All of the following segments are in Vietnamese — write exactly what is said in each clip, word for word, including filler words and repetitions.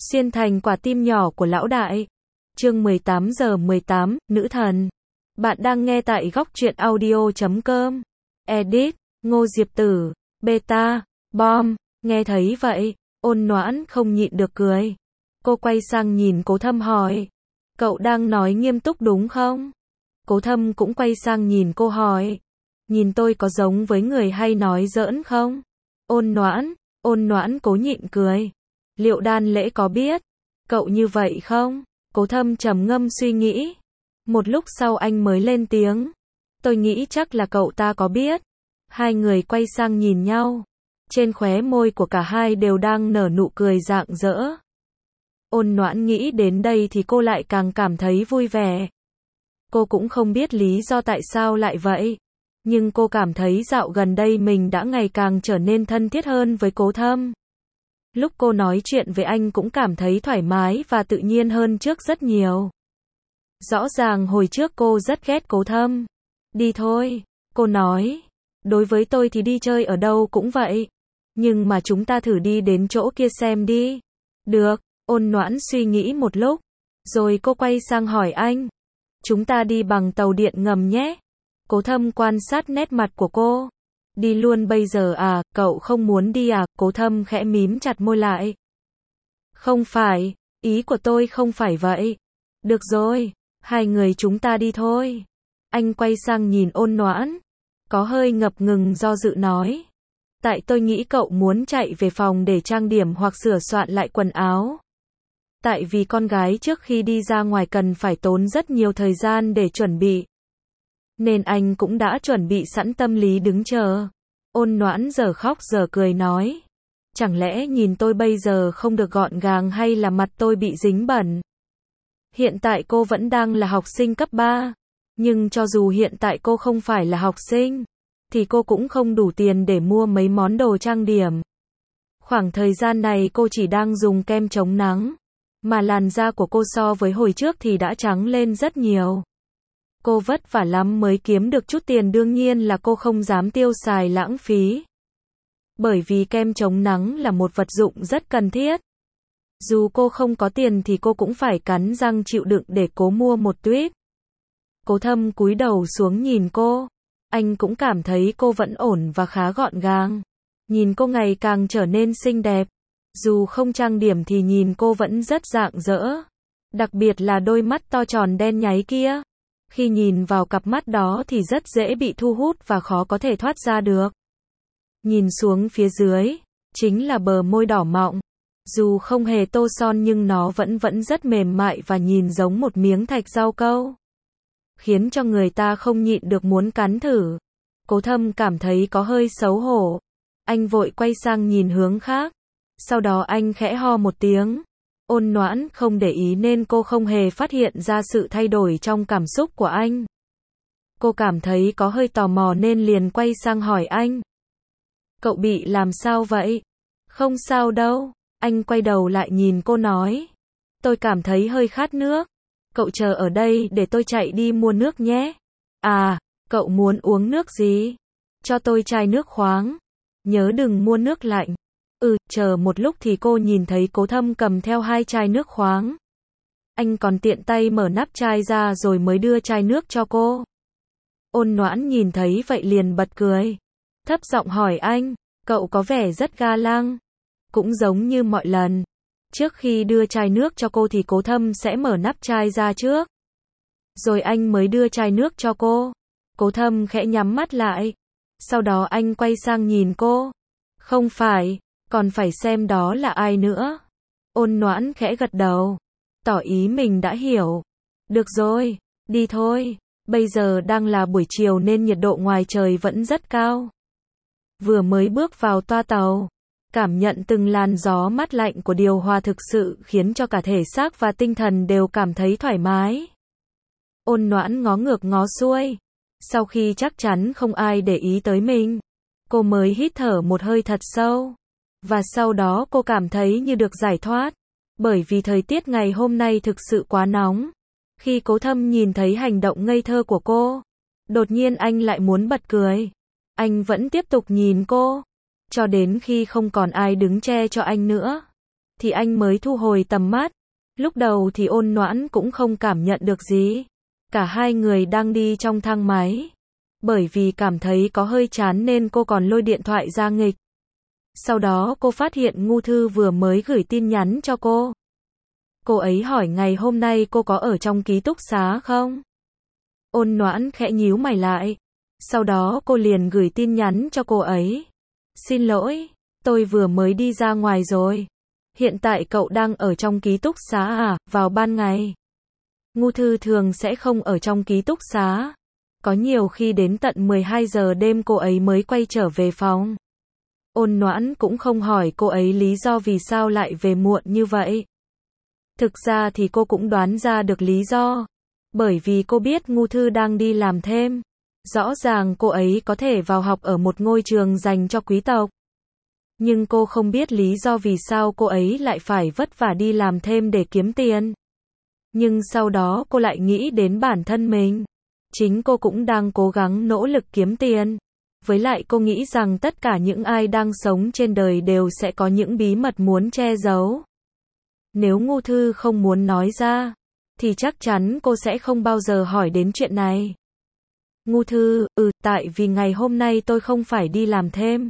Xuyên thành quả tim nhỏ của lão đại. Chương mười tám giờ mười tám, nữ thần. Bạn đang nghe tại góc truyện audio chấm com. Edit, Ngô Diệp Tử, Beta, Bom. Nghe thấy vậy, Ôn Noãn không nhịn được cười. Cô quay sang nhìn Cố Thâm hỏi. Cậu đang nói nghiêm túc đúng không? Cố Thâm cũng quay sang nhìn cô hỏi. Nhìn tôi có giống với người hay nói giỡn không? Ôn Noãn, Ôn Noãn cố nhịn cười. Liệu Đan Lễ có biết cậu như vậy không? Cố Thâm trầm ngâm suy nghĩ. Một lúc sau anh mới lên tiếng. Tôi nghĩ chắc là cậu ta có biết. Hai người quay sang nhìn nhau. Trên khóe môi của cả hai đều đang nở nụ cười rạng rỡ. Ôn Noãn nghĩ đến đây thì cô lại càng cảm thấy vui vẻ. Cô cũng không biết lý do tại sao lại vậy. Nhưng cô cảm thấy dạo gần đây mình đã ngày càng trở nên thân thiết hơn với Cố Thâm. Lúc cô nói chuyện với anh cũng cảm thấy thoải mái và tự nhiên hơn trước rất nhiều. Rõ ràng hồi trước cô rất ghét Cố Thâm. Đi thôi, cô nói. Đối với tôi thì đi chơi ở đâu cũng vậy. Nhưng mà chúng ta thử đi đến chỗ kia xem đi. Được, Ôn Noãn suy nghĩ một lúc. Rồi cô quay sang hỏi anh. Chúng ta đi bằng tàu điện ngầm nhé. Cố Thâm quan sát nét mặt của cô. Đi luôn bây giờ à, cậu không muốn đi à? Cố Thâm khẽ mím chặt môi lại. Không phải, ý của tôi không phải vậy. Được rồi, hai người chúng ta đi thôi. Anh quay sang nhìn Ôn Noãn. Có hơi ngập ngừng do dự nói. Tại tôi nghĩ cậu muốn chạy về phòng để trang điểm hoặc sửa soạn lại quần áo. Tại vì con gái trước khi đi ra ngoài cần phải tốn rất nhiều thời gian để chuẩn bị. Nên anh cũng đã chuẩn bị sẵn tâm lý đứng chờ. Ôn Noãn giờ khóc giờ cười nói. Chẳng lẽ nhìn tôi bây giờ không được gọn gàng hay là mặt tôi bị dính bẩn? Hiện tại cô vẫn đang là học sinh cấp ba. Nhưng cho dù hiện tại cô không phải là học sinh, thì cô cũng không đủ tiền để mua mấy món đồ trang điểm. Khoảng thời gian này cô chỉ đang dùng kem chống nắng. Mà làn da của cô so với hồi trước thì đã trắng lên rất nhiều. Cô vất vả lắm mới kiếm được chút tiền, đương nhiên là cô không dám tiêu xài lãng phí. Bởi vì kem chống nắng là một vật dụng rất cần thiết. Dù cô không có tiền thì cô cũng phải cắn răng chịu đựng để cố mua một tuýp. Cố Thâm cúi đầu xuống nhìn cô. Anh cũng cảm thấy cô vẫn ổn và khá gọn gàng. Nhìn cô ngày càng trở nên xinh đẹp. Dù không trang điểm thì nhìn cô vẫn rất rạng rỡ. Đặc biệt là đôi mắt to tròn đen nháy kia. Khi nhìn vào cặp mắt đó thì rất dễ bị thu hút và khó có thể thoát ra được. Nhìn xuống phía dưới, chính là bờ môi đỏ mọng. Dù không hề tô son nhưng nó vẫn vẫn rất mềm mại và nhìn giống một miếng thạch rau câu. Khiến cho người ta không nhịn được muốn cắn thử. Cố Thâm cảm thấy có hơi xấu hổ. Anh vội quay sang nhìn hướng khác. Sau đó anh khẽ ho một tiếng. Ôn Noãn không để ý nên cô không hề phát hiện ra sự thay đổi trong cảm xúc của anh. Cô cảm thấy có hơi tò mò nên liền quay sang hỏi anh. Cậu bị làm sao vậy? Không sao đâu. Anh quay đầu lại nhìn cô nói. Tôi cảm thấy hơi khát nước. Cậu chờ ở đây để tôi chạy đi mua nước nhé. À, cậu muốn uống nước gì? Cho tôi chai nước khoáng. Nhớ đừng mua nước lạnh. Ừ, chờ một lúc thì cô nhìn thấy Cố Thâm cầm theo hai chai nước khoáng. Anh còn tiện tay mở nắp chai ra rồi mới đưa chai nước cho cô. Ôn Noãn nhìn thấy vậy liền bật cười. Thấp giọng hỏi anh, cậu có vẻ rất ga lăng. Cũng giống như mọi lần. Trước khi đưa chai nước cho cô thì Cố Thâm sẽ mở nắp chai ra trước. Rồi anh mới đưa chai nước cho cô. Cố Thâm khẽ nhắm mắt lại. Sau đó anh quay sang nhìn cô. Không phải, còn phải xem đó là ai nữa. Ôn Noãn khẽ gật đầu. Tỏ ý mình đã hiểu. Được rồi, đi thôi. Bây giờ đang là buổi chiều nên nhiệt độ ngoài trời vẫn rất cao. Vừa mới bước vào toa tàu. Cảm nhận từng làn gió mát lạnh của điều hòa thực sự khiến cho cả thể xác và tinh thần đều cảm thấy thoải mái. Ôn Noãn ngó ngược ngó xuôi. Sau khi chắc chắn không ai để ý tới mình, cô mới hít thở một hơi thật sâu. Và sau đó cô cảm thấy như được giải thoát. Bởi vì thời tiết ngày hôm nay thực sự quá nóng. Khi Cố Thâm nhìn thấy hành động ngây thơ của cô, đột nhiên anh lại muốn bật cười. Anh vẫn tiếp tục nhìn cô. Cho đến khi không còn ai đứng che cho anh nữa. thì anh mới thu hồi tầm mắt. Lúc đầu thì Ôn Noãn cũng không cảm nhận được gì. Cả hai người đang đi trong thang máy. Bởi vì cảm thấy có hơi chán nên cô còn lôi điện thoại ra nghịch. Sau đó cô phát hiện Ngưu Thư vừa mới gửi tin nhắn cho cô. Cô ấy hỏi ngày hôm nay cô có ở trong ký túc xá không? Ôn Noãn khẽ nhíu mày lại. Sau đó cô liền gửi tin nhắn cho cô ấy. Xin lỗi, tôi vừa mới đi ra ngoài rồi. Hiện tại cậu đang ở trong ký túc xá à, vào ban ngày? Ngưu Thư thường sẽ không ở trong ký túc xá. Có nhiều khi đến tận mười hai giờ đêm cô ấy mới quay trở về phòng. Ôn Noãn cũng không hỏi cô ấy lý do vì sao lại về muộn như vậy. Thực ra thì cô cũng đoán ra được lý do. Bởi vì cô biết Ngưu Thư đang đi làm thêm. Rõ ràng cô ấy có thể vào học ở một ngôi trường dành cho quý tộc. Nhưng cô không biết lý do vì sao cô ấy lại phải vất vả đi làm thêm để kiếm tiền. Nhưng sau đó cô lại nghĩ đến bản thân mình. Chính cô cũng đang cố gắng nỗ lực kiếm tiền. Với lại cô nghĩ rằng tất cả những ai đang sống trên đời đều sẽ có những bí mật muốn che giấu. Nếu Ngưu Thư không muốn nói ra, thì chắc chắn cô sẽ không bao giờ hỏi đến chuyện này. Ngưu Thư, ừ, tại vì ngày hôm nay tôi không phải đi làm thêm.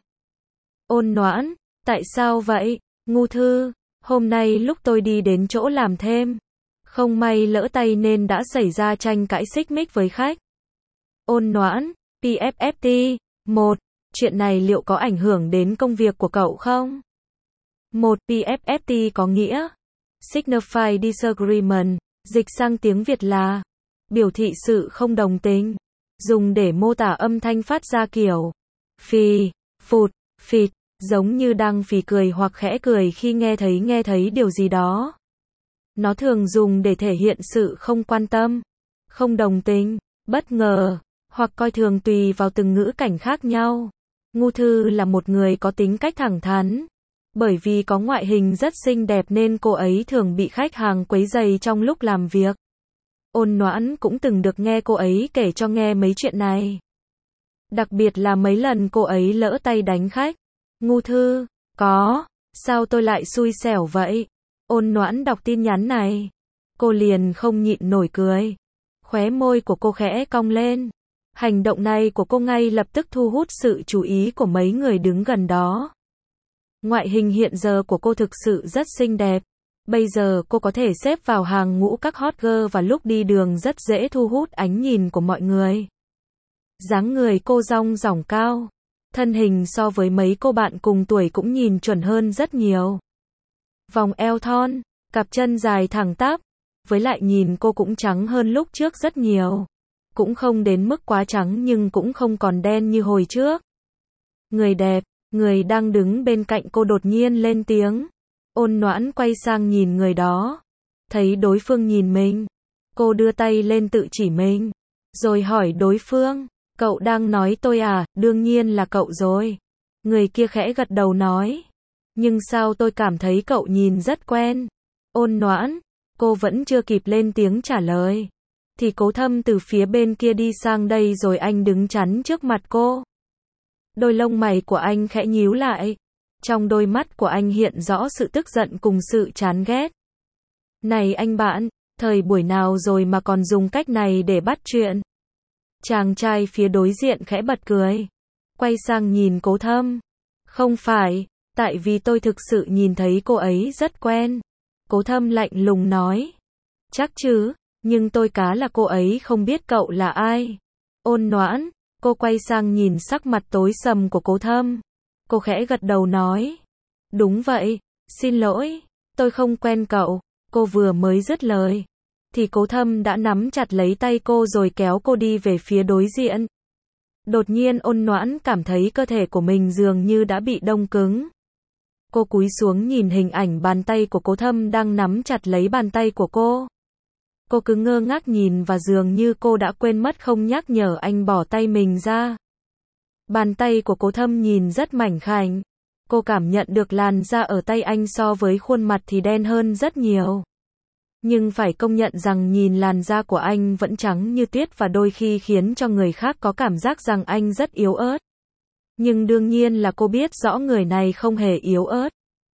Ôn Noãn, tại sao vậy? Ngưu Thư, hôm nay lúc tôi đi đến chỗ làm thêm, không may lỡ tay nên đã xảy ra tranh cãi xích mích với khách. Ôn Noãn, pê ép ép tê, một. Chuyện này liệu có ảnh hưởng đến công việc của cậu không? một. pê ép ép tê có nghĩa Signified Disagreement, dịch sang tiếng Việt là biểu thị sự không đồng tình, dùng để mô tả âm thanh phát ra kiểu phì, phụt, phịt, giống như đang phì cười hoặc khẽ cười khi nghe thấy nghe thấy điều gì đó. Nó thường dùng để thể hiện sự không quan tâm, không đồng tình, bất ngờ, hoặc coi thường tùy vào từng ngữ cảnh khác nhau. Ngưu Thư là một người có tính cách thẳng thắn. Bởi vì có ngoại hình rất xinh đẹp nên cô ấy thường bị khách hàng quấy rầy trong lúc làm việc. Ôn Noãn cũng từng được nghe cô ấy kể cho nghe mấy chuyện này. Đặc biệt là mấy lần cô ấy lỡ tay đánh khách. Ngưu Thư, có, sao tôi lại xui xẻo vậy? Ôn Noãn đọc tin nhắn này. Cô liền không nhịn nổi cười. Khóe môi của cô khẽ cong lên. Hành động này của cô ngay lập tức thu hút sự chú ý của mấy người đứng gần đó. Ngoại hình hiện giờ của cô thực sự rất xinh đẹp. Bây giờ cô có thể xếp vào hàng ngũ các hot girl và lúc đi đường rất dễ thu hút ánh nhìn của mọi người. Dáng người cô dong dỏng cao. Thân hình so với mấy cô bạn cùng tuổi cũng nhìn chuẩn hơn rất nhiều. Vòng eo thon, cặp chân dài thẳng tắp. Với lại nhìn cô cũng trắng hơn lúc trước rất nhiều. Cũng không đến mức quá trắng nhưng cũng không còn đen như hồi trước. Người đẹp. Người đang đứng bên cạnh cô đột nhiên lên tiếng. Ôn Noãn quay sang nhìn người đó. Thấy đối phương nhìn mình. Cô đưa tay lên tự chỉ mình. Rồi hỏi đối phương. Cậu đang nói tôi à? Đương nhiên là cậu rồi. Người kia khẽ gật đầu nói. Nhưng sao tôi cảm thấy cậu nhìn rất quen. Ôn Noãn. Cô vẫn chưa kịp lên tiếng trả lời. Thì Cố Thâm từ phía bên kia đi sang đây rồi anh đứng chắn trước mặt cô. Đôi lông mày của anh khẽ nhíu lại. Trong đôi mắt của anh hiện rõ sự tức giận cùng sự chán ghét. Này anh bạn, thời buổi nào rồi mà còn dùng cách này để bắt chuyện? Chàng trai phía đối diện khẽ bật cười. Quay sang nhìn Cố Thâm. Không phải, tại vì tôi thực sự nhìn thấy cô ấy rất quen. Cố Thâm lạnh lùng nói. Chắc chứ, nhưng tôi cá là cô ấy không biết cậu là ai. Ôn Noãn. Cô quay sang nhìn sắc mặt tối sầm của Cố Thâm. Cô khẽ gật đầu nói. Đúng vậy, xin lỗi, tôi không quen cậu. Cô vừa mới dứt lời. Thì Cố Thâm đã nắm chặt lấy tay cô rồi kéo cô đi về phía đối diện. Đột nhiên Ôn Noãn cảm thấy cơ thể của mình dường như đã bị đông cứng. Cô cúi xuống nhìn hình ảnh bàn tay của Cố Thâm đang nắm chặt lấy bàn tay của cô. Cô cứ ngơ ngác nhìn và dường như cô đã quên mất không nhắc nhở anh bỏ tay mình ra. Bàn tay của Cố Thâm nhìn rất mảnh khảnh. Cô cảm nhận được làn da ở tay anh so với khuôn mặt thì đen hơn rất nhiều. Nhưng phải công nhận rằng nhìn làn da của anh vẫn trắng như tuyết và đôi khi khiến cho người khác có cảm giác rằng anh rất yếu ớt. Nhưng đương nhiên là cô biết rõ người này không hề yếu ớt.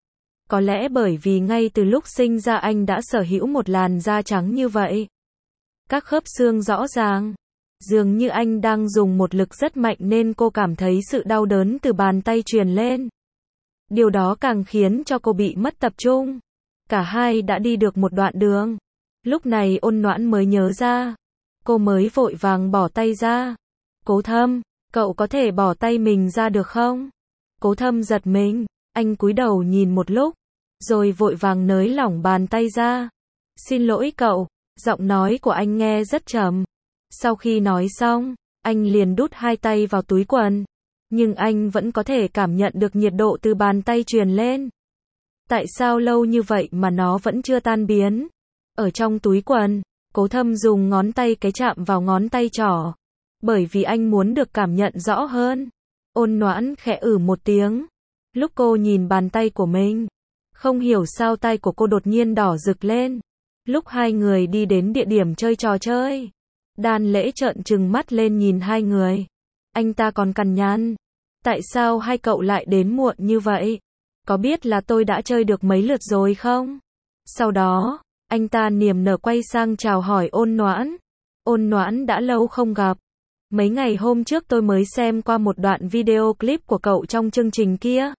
Có lẽ bởi vì ngay từ lúc sinh ra anh đã sở hữu một làn da trắng như vậy. Các khớp xương rõ ràng. Dường như anh đang dùng một lực rất mạnh nên cô cảm thấy sự đau đớn từ bàn tay truyền lên. Điều đó càng khiến cho cô bị mất tập trung. Cả hai đã đi được một đoạn đường. Lúc này Ôn Noãn mới nhớ ra. Cô mới vội vàng bỏ tay ra. Cố Thâm, cậu có thể bỏ tay mình ra được không? Cố Thâm giật mình, anh cúi đầu nhìn một lúc, rồi vội vàng nới lỏng bàn tay ra. Xin lỗi cậu, giọng nói của anh nghe rất trầm. Sau khi nói xong, anh liền đút hai tay vào túi quần. Nhưng anh vẫn có thể cảm nhận được nhiệt độ từ bàn tay truyền lên. Tại sao lâu như vậy mà nó vẫn chưa tan biến? Ở trong túi quần, Cố Thâm dùng ngón tay cái chạm vào ngón tay trỏ. Bởi vì anh muốn được cảm nhận rõ hơn. Ôn Noãn khẽ ử một tiếng. Lúc cô nhìn bàn tay của mình, không hiểu sao tay của cô đột nhiên đỏ rực lên. Lúc hai người đi đến địa điểm chơi trò chơi, Đan Lễ trợn trừng mắt lên nhìn hai người. Anh ta còn cằn nhằn. Tại sao hai cậu lại đến muộn như vậy? Có biết là tôi đã chơi được mấy lượt rồi không? Sau đó, anh ta niềm nở quay sang chào hỏi Ôn Noãn. Ôn Noãn đã lâu không gặp. Mấy ngày hôm trước tôi mới xem qua một đoạn video clip của cậu trong chương trình kia.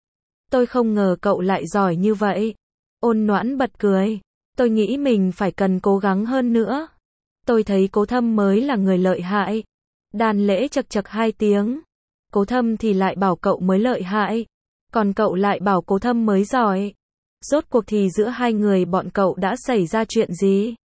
Tôi không ngờ cậu lại giỏi như vậy. Ôn Noãn bật cười. Tôi nghĩ mình phải cần cố gắng hơn nữa. Tôi thấy Cố Thâm mới là người lợi hại. Đan Lễ chật chật hai tiếng. Cố Thâm thì lại bảo cậu mới lợi hại. Còn cậu lại bảo Cố Thâm mới giỏi. Rốt cuộc thì giữa hai người bọn cậu đã xảy ra chuyện gì?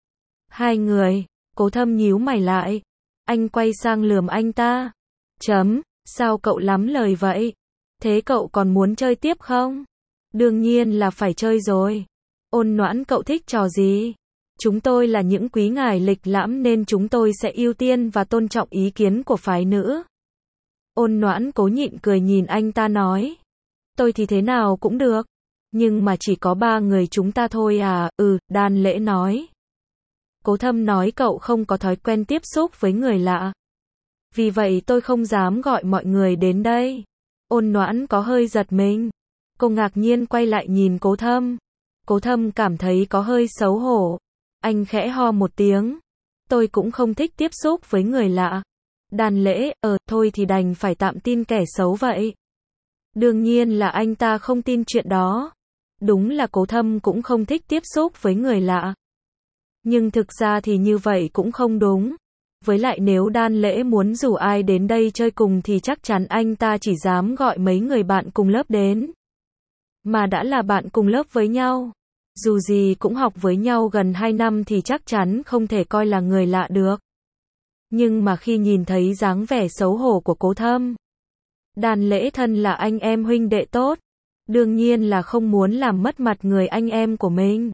Hai người, Cố Thâm nhíu mày lại. Anh quay sang lườm anh ta. Chấm, sao cậu lắm lời vậy? Thế cậu còn muốn chơi tiếp không? Đương nhiên là phải chơi rồi. Ôn Noãn, cậu thích trò gì? Chúng tôi là những quý ngài lịch lãm nên chúng tôi sẽ ưu tiên và tôn trọng ý kiến của phái nữ. Ôn Noãn cố nhịn cười nhìn anh ta nói. Tôi thì thế nào cũng được. Nhưng mà chỉ có ba người chúng ta thôi à, ừ, Đan Lễ nói. Cố Thâm nói cậu không có thói quen tiếp xúc với người lạ. Vì vậy tôi không dám gọi mọi người đến đây. Ôn Noãn có hơi giật mình. Cô ngạc nhiên quay lại nhìn Cố Thâm. Cố Thâm cảm thấy có hơi xấu hổ. Anh khẽ ho một tiếng. Tôi cũng không thích tiếp xúc với người lạ. Đan Lễ, ờ, thôi thì đành phải tạm tin kẻ xấu vậy. Đương nhiên là anh ta không tin chuyện đó. Đúng là Cố Thâm cũng không thích tiếp xúc với người lạ. Nhưng thực ra thì như vậy cũng không đúng. Với lại nếu Đan Lễ muốn rủ ai đến đây chơi cùng thì chắc chắn anh ta chỉ dám gọi mấy người bạn cùng lớp đến. Mà đã là bạn cùng lớp với nhau. Dù gì cũng học với nhau gần hai năm thì chắc chắn không thể coi là người lạ được. Nhưng mà khi nhìn thấy dáng vẻ xấu hổ của Cố Thâm, Đan Lễ thân là anh em huynh đệ tốt. Đương nhiên là không muốn làm mất mặt người anh em của mình.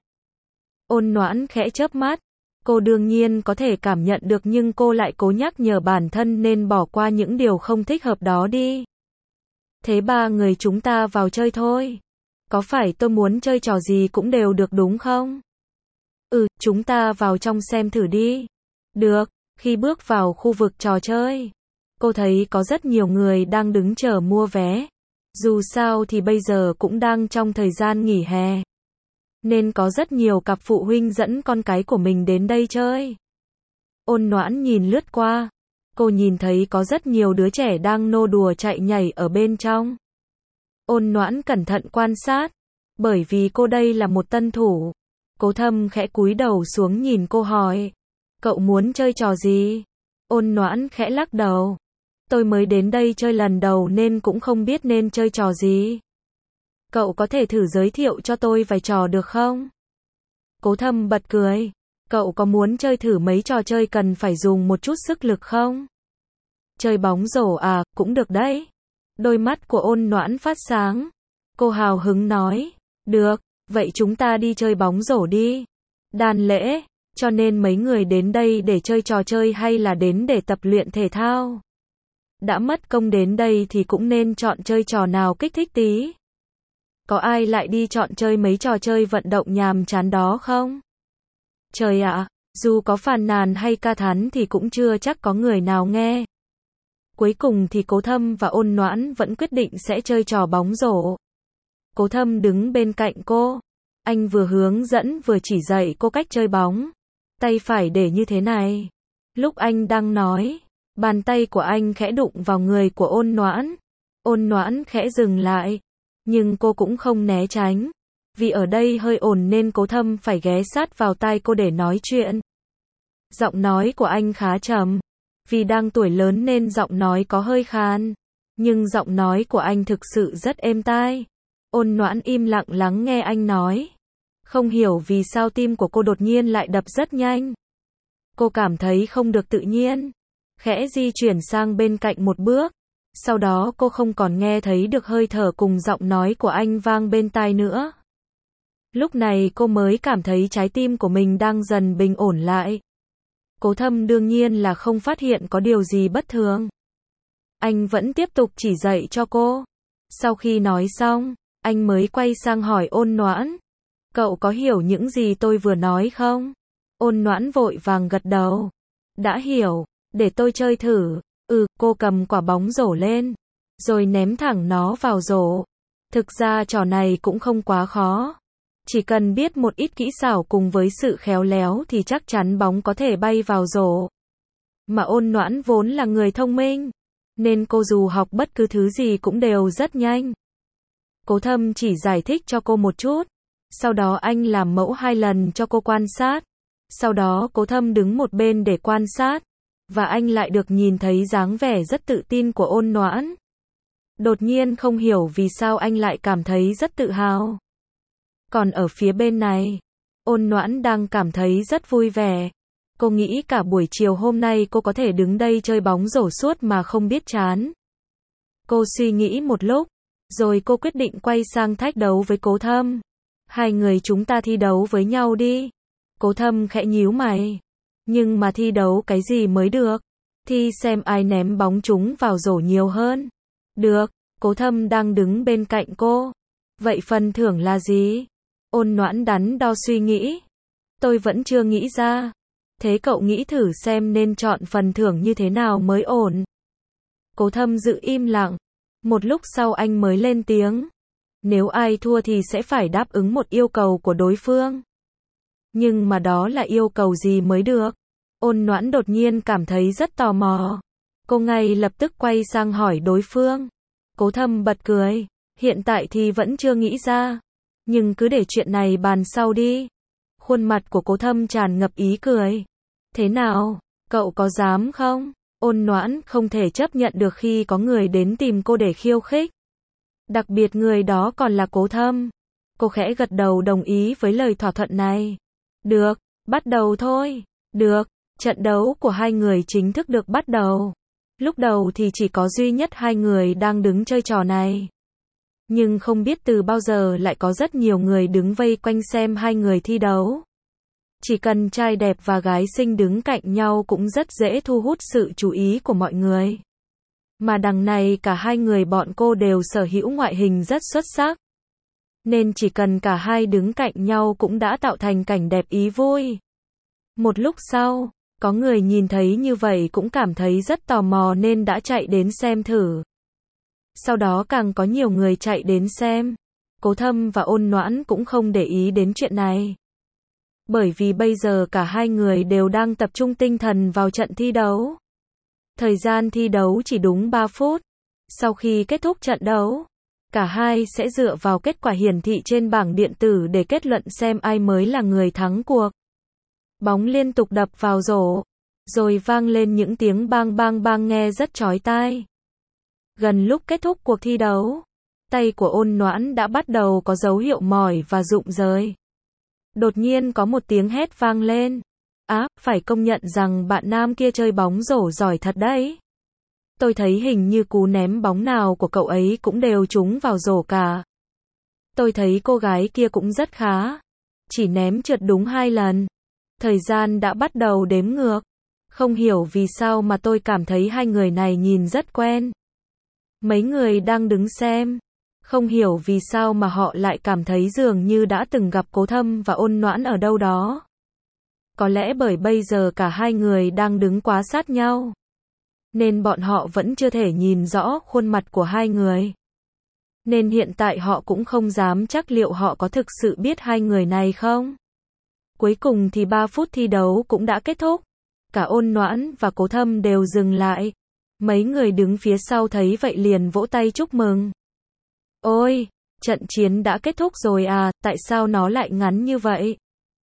Ôn Noãn khẽ chớp mắt. Cô đương nhiên có thể cảm nhận được nhưng cô lại cố nhắc nhở bản thân nên bỏ qua những điều không thích hợp đó đi. Thế ba người chúng ta vào chơi thôi. Có phải tôi muốn chơi trò gì cũng đều được đúng không? Ừ, chúng ta vào trong xem thử đi. Được, khi bước vào khu vực trò chơi, cô thấy có rất nhiều người đang đứng chờ mua vé. Dù sao thì bây giờ cũng đang trong thời gian nghỉ hè. Nên có rất nhiều cặp phụ huynh dẫn con cái của mình đến đây chơi. Ôn Noãn nhìn lướt qua. Cô nhìn thấy có rất nhiều đứa trẻ đang nô đùa chạy nhảy ở bên trong. Ôn Noãn cẩn thận quan sát. Bởi vì cô đây là một tân thủ. Cố Thâm khẽ cúi đầu xuống nhìn cô hỏi. Cậu muốn chơi trò gì? Ôn Noãn khẽ lắc đầu. Tôi mới đến đây chơi lần đầu nên cũng không biết nên chơi trò gì. Cậu có thể thử giới thiệu cho tôi vài trò được không? Cố Thâm bật cười. Cậu có muốn chơi thử mấy trò chơi cần phải dùng một chút sức lực không? Chơi bóng rổ à, cũng được đấy. Đôi mắt của Ôn Noãn phát sáng. Cô hào hứng nói. Được, vậy chúng ta đi chơi bóng rổ đi. Đan Lễ, cho nên mấy người đến đây để chơi trò chơi hay là đến để tập luyện thể thao? Đã mất công đến đây thì cũng nên chọn chơi trò nào kích thích tí. Có ai lại đi chọn chơi mấy trò chơi vận động nhàm chán đó không? Trời ạ, dù có phàn nàn hay ca thán thì cũng chưa chắc có người nào nghe. Cuối cùng thì Cố Thâm và Ôn Noãn vẫn quyết định sẽ chơi trò bóng rổ. Cố Thâm đứng bên cạnh cô. Anh vừa hướng dẫn vừa chỉ dạy cô cách chơi bóng. Tay phải để như thế này. Lúc anh đang nói, bàn tay của anh khẽ đụng vào người của Ôn Noãn. Ôn Noãn khẽ dừng lại. Nhưng cô cũng không né tránh. Vì ở đây hơi ồn nên Cố Thâm phải ghé sát vào tai cô để nói chuyện. Giọng nói của anh khá trầm. Vì đang tuổi lớn nên giọng nói có hơi khan. Nhưng giọng nói của anh thực sự rất êm tai. Ôn Noãn im lặng lắng nghe anh nói. Không hiểu vì sao tim của cô đột nhiên lại đập rất nhanh. Cô cảm thấy không được tự nhiên. Khẽ di chuyển sang bên cạnh một bước. Sau đó cô không còn nghe thấy được hơi thở cùng giọng nói của anh vang bên tai nữa. Lúc này cô mới cảm thấy trái tim của mình đang dần bình ổn lại. Cố Thâm đương nhiên là không phát hiện có điều gì bất thường. Anh vẫn tiếp tục chỉ dạy cho cô. Sau khi nói xong, anh mới quay sang hỏi Ôn Noãn. Cậu có hiểu những gì tôi vừa nói không? Ôn Noãn vội vàng gật đầu. Đã hiểu, để tôi chơi thử. Ừ, cô cầm quả bóng rổ lên. Rồi ném thẳng nó vào rổ. Thực ra trò này cũng không quá khó. Chỉ cần biết một ít kỹ xảo cùng với sự khéo léo thì chắc chắn bóng có thể bay vào rổ. Mà Ôn Noãn vốn là người thông minh. Nên cô dù học bất cứ thứ gì cũng đều rất nhanh. Cố Thâm chỉ giải thích cho cô một chút. Sau đó anh làm mẫu hai lần cho cô quan sát. Sau đó Cố Thâm đứng một bên để quan sát. Và anh lại được nhìn thấy dáng vẻ rất tự tin của Ôn Noãn. Đột nhiên không hiểu vì sao anh lại cảm thấy rất tự hào. Còn ở phía bên này, Ôn Noãn đang cảm thấy rất vui vẻ. Cô nghĩ cả buổi chiều hôm nay cô có thể đứng đây chơi bóng rổ suốt mà không biết chán. Cô suy nghĩ một lúc, rồi cô quyết định quay sang thách đấu với Cố Thâm. Hai người chúng ta thi đấu với nhau đi. Cố Thâm khẽ nhíu mày. Nhưng mà thi đấu cái gì mới được? Thi xem ai ném bóng trúng vào rổ nhiều hơn. Được, Cố Thâm đang đứng bên cạnh cô. Vậy phần thưởng là gì? Ôn Noãn đắn đo suy nghĩ. Tôi vẫn chưa nghĩ ra. Thế cậu nghĩ thử xem nên chọn phần thưởng như thế nào mới ổn. Cố Thâm giữ im lặng. Một lúc sau anh mới lên tiếng. Nếu ai thua thì sẽ phải đáp ứng một yêu cầu của đối phương. Nhưng mà đó là yêu cầu gì mới được? Ôn Noãn đột nhiên cảm thấy rất tò mò. Cô ngay lập tức quay sang hỏi đối phương. Cố Thâm bật cười. Hiện tại thì vẫn chưa nghĩ ra. Nhưng cứ để chuyện này bàn sau đi. Khuôn mặt của Cố Thâm tràn ngập ý cười. Thế nào, cậu có dám không? Ôn Noãn không thể chấp nhận được khi có người đến tìm cô để khiêu khích. Đặc biệt người đó còn là Cố Thâm. Cô khẽ gật đầu đồng ý với lời thỏa thuận này. Được, bắt đầu thôi. Được, trận đấu của hai người chính thức được bắt đầu. Lúc đầu thì chỉ có duy nhất hai người đang đứng chơi trò này. Nhưng không biết từ bao giờ lại có rất nhiều người đứng vây quanh xem hai người thi đấu. Chỉ cần trai đẹp và gái xinh đứng cạnh nhau cũng rất dễ thu hút sự chú ý của mọi người. Mà đằng này cả hai người bọn cô đều sở hữu ngoại hình rất xuất sắc. Nên chỉ cần cả hai đứng cạnh nhau cũng đã tạo thành cảnh đẹp ý vui. Một lúc sau, có người nhìn thấy như vậy cũng cảm thấy rất tò mò nên đã chạy đến xem thử. Sau đó càng có nhiều người chạy đến xem. Cố Thâm và Ôn Noãn cũng không để ý đến chuyện này. Bởi vì bây giờ cả hai người đều đang tập trung tinh thần vào trận thi đấu. Thời gian thi đấu chỉ đúng ba phút. Sau khi kết thúc trận đấu, cả hai sẽ dựa vào kết quả hiển thị trên bảng điện tử để kết luận xem ai mới là người thắng cuộc. Bóng liên tục đập vào rổ, rồi vang lên những tiếng bang bang bang nghe rất chói tai. Gần lúc kết thúc cuộc thi đấu, tay của Ôn Noãn đã bắt đầu có dấu hiệu mỏi và rụng rời. Đột nhiên có một tiếng hét vang lên. Á, phải công nhận rằng bạn nam kia chơi bóng rổ giỏi thật đấy. Tôi thấy hình như cú ném bóng nào của cậu ấy cũng đều trúng vào rổ cả. Tôi thấy cô gái kia cũng rất khá. Chỉ ném trượt đúng hai lần. Thời gian đã bắt đầu đếm ngược. Không hiểu vì sao mà tôi cảm thấy hai người này nhìn rất quen. Mấy người đang đứng xem. Không hiểu vì sao mà họ lại cảm thấy dường như đã từng gặp Cố Thâm và Ôn Noãn ở đâu đó. Có lẽ bởi bây giờ cả hai người đang đứng quá sát nhau. Nên bọn họ vẫn chưa thể nhìn rõ khuôn mặt của hai người. nên hiện tại họ cũng không dám chắc liệu họ có thực sự biết hai người này không. Cuối cùng thì ba phút thi đấu cũng đã kết thúc. Cả Ôn Noãn và Cố Thâm đều dừng lại. Mấy người đứng phía sau thấy vậy liền vỗ tay chúc mừng. Ôi, trận chiến đã kết thúc rồi à, tại sao nó lại ngắn như vậy?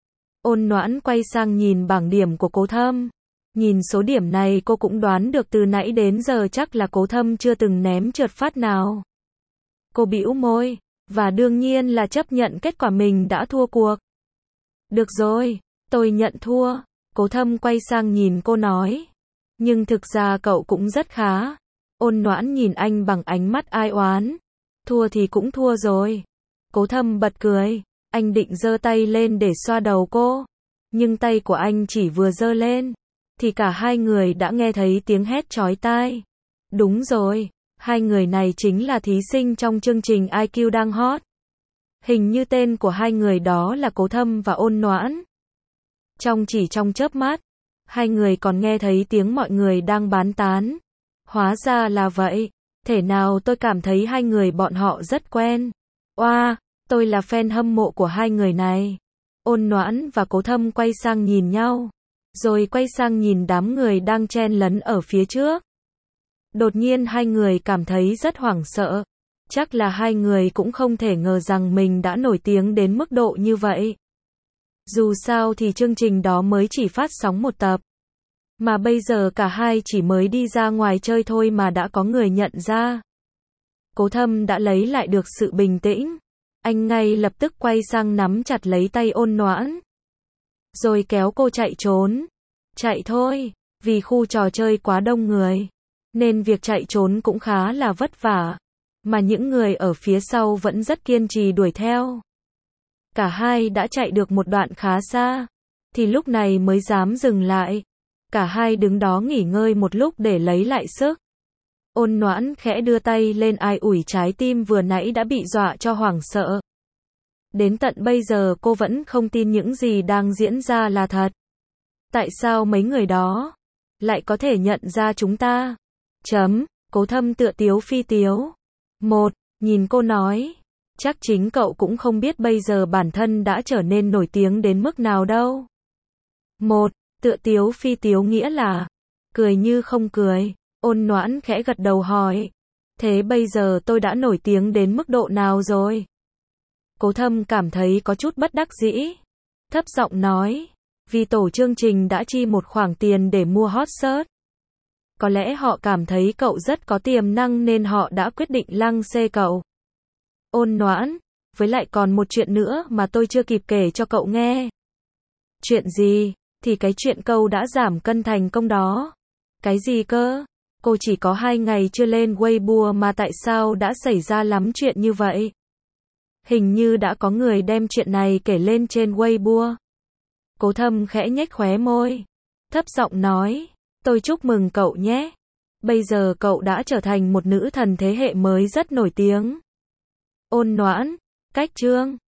Ôn Noãn quay sang nhìn bảng điểm của Cố Thâm. Nhìn số điểm này cô cũng đoán được từ nãy đến giờ chắc là Cố Thâm chưa từng ném trượt phát nào. Cô bĩu môi, và đương nhiên là chấp nhận kết quả mình đã thua cuộc. Được rồi, tôi nhận thua. Cố Thâm quay sang nhìn cô nói. Nhưng thực ra cậu cũng rất khá. Ôn Noãn nhìn anh bằng ánh mắt ai oán. Thua thì cũng thua rồi. Cố Thâm bật cười. Anh định giơ tay lên để xoa đầu cô. Nhưng tay của anh chỉ vừa giơ lên thì cả hai người đã nghe thấy tiếng hét chói tai. Đúng rồi, hai người này chính là thí sinh trong chương trình i kiu đang hot. Hình như tên của hai người đó là Cố Thâm và Ôn Noãn. Trong chỉ trong chớp mắt, hai người còn nghe thấy tiếng mọi người đang bán tán. Hóa ra là vậy, thể nào tôi cảm thấy hai người bọn họ rất quen. Oa, tôi là fan hâm mộ của hai người này. Ôn Noãn và Cố Thâm quay sang nhìn nhau, rồi quay sang nhìn đám người đang chen lấn ở phía trước. Đột nhiên hai người cảm thấy rất hoảng sợ. Chắc là hai người cũng không thể ngờ rằng mình đã nổi tiếng đến mức độ như vậy. Dù sao thì chương trình đó mới chỉ phát sóng một tập. Mà bây giờ cả hai chỉ mới đi ra ngoài chơi thôi mà đã có người nhận ra. Cố Thâm đã lấy lại được sự bình tĩnh. Anh ngay lập tức quay sang nắm chặt lấy tay Ôn Noãn. Rồi kéo cô chạy trốn. Chạy thôi, vì khu trò chơi quá đông người. Nên việc chạy trốn cũng khá là vất vả. Mà những người ở phía sau vẫn rất kiên trì đuổi theo. Cả hai đã chạy được một đoạn khá xa. Thì lúc này mới dám dừng lại. Cả hai đứng đó nghỉ ngơi một lúc để lấy lại sức. Ôn Noãn khẽ đưa tay lên ai ủi trái tim vừa nãy đã bị dọa cho hoảng sợ. Đến tận bây giờ cô vẫn không tin những gì đang diễn ra là thật. Tại sao mấy người đó lại có thể nhận ra chúng ta? Chấm, Cố Thâm tựa tiếu phi tiếu. Một, nhìn cô nói. Chắc chính cậu cũng không biết bây giờ bản thân đã trở nên nổi tiếng đến mức nào đâu. Một, tựa tiếu phi tiếu nghĩa là cười như không cười. Ôn Noãn khẽ gật đầu hỏi. Thế bây giờ tôi đã nổi tiếng đến mức độ nào rồi? Cố Thâm cảm thấy có chút bất đắc dĩ. Thấp giọng nói. Vì tổ chương trình đã chi một khoản tiền để mua hot search. Có lẽ họ cảm thấy cậu rất có tiềm năng nên họ đã quyết định lăng xê cậu. Ôn Noãn, với lại còn một chuyện nữa mà tôi chưa kịp kể cho cậu nghe. Chuyện gì? Thì cái chuyện câu đã giảm cân thành công đó. Cái gì cơ? Cô chỉ có hai ngày chưa lên Weibo mà tại sao đã xảy ra lắm chuyện như vậy? Hình như đã có người đem chuyện này kể lên trên Weibo. Cố Thâm khẽ nhếch khóe môi. Thấp giọng nói. Tôi chúc mừng cậu nhé. Bây giờ cậu đã trở thành một nữ thần thế hệ mới rất nổi tiếng. Ôn Noãn, cách chương.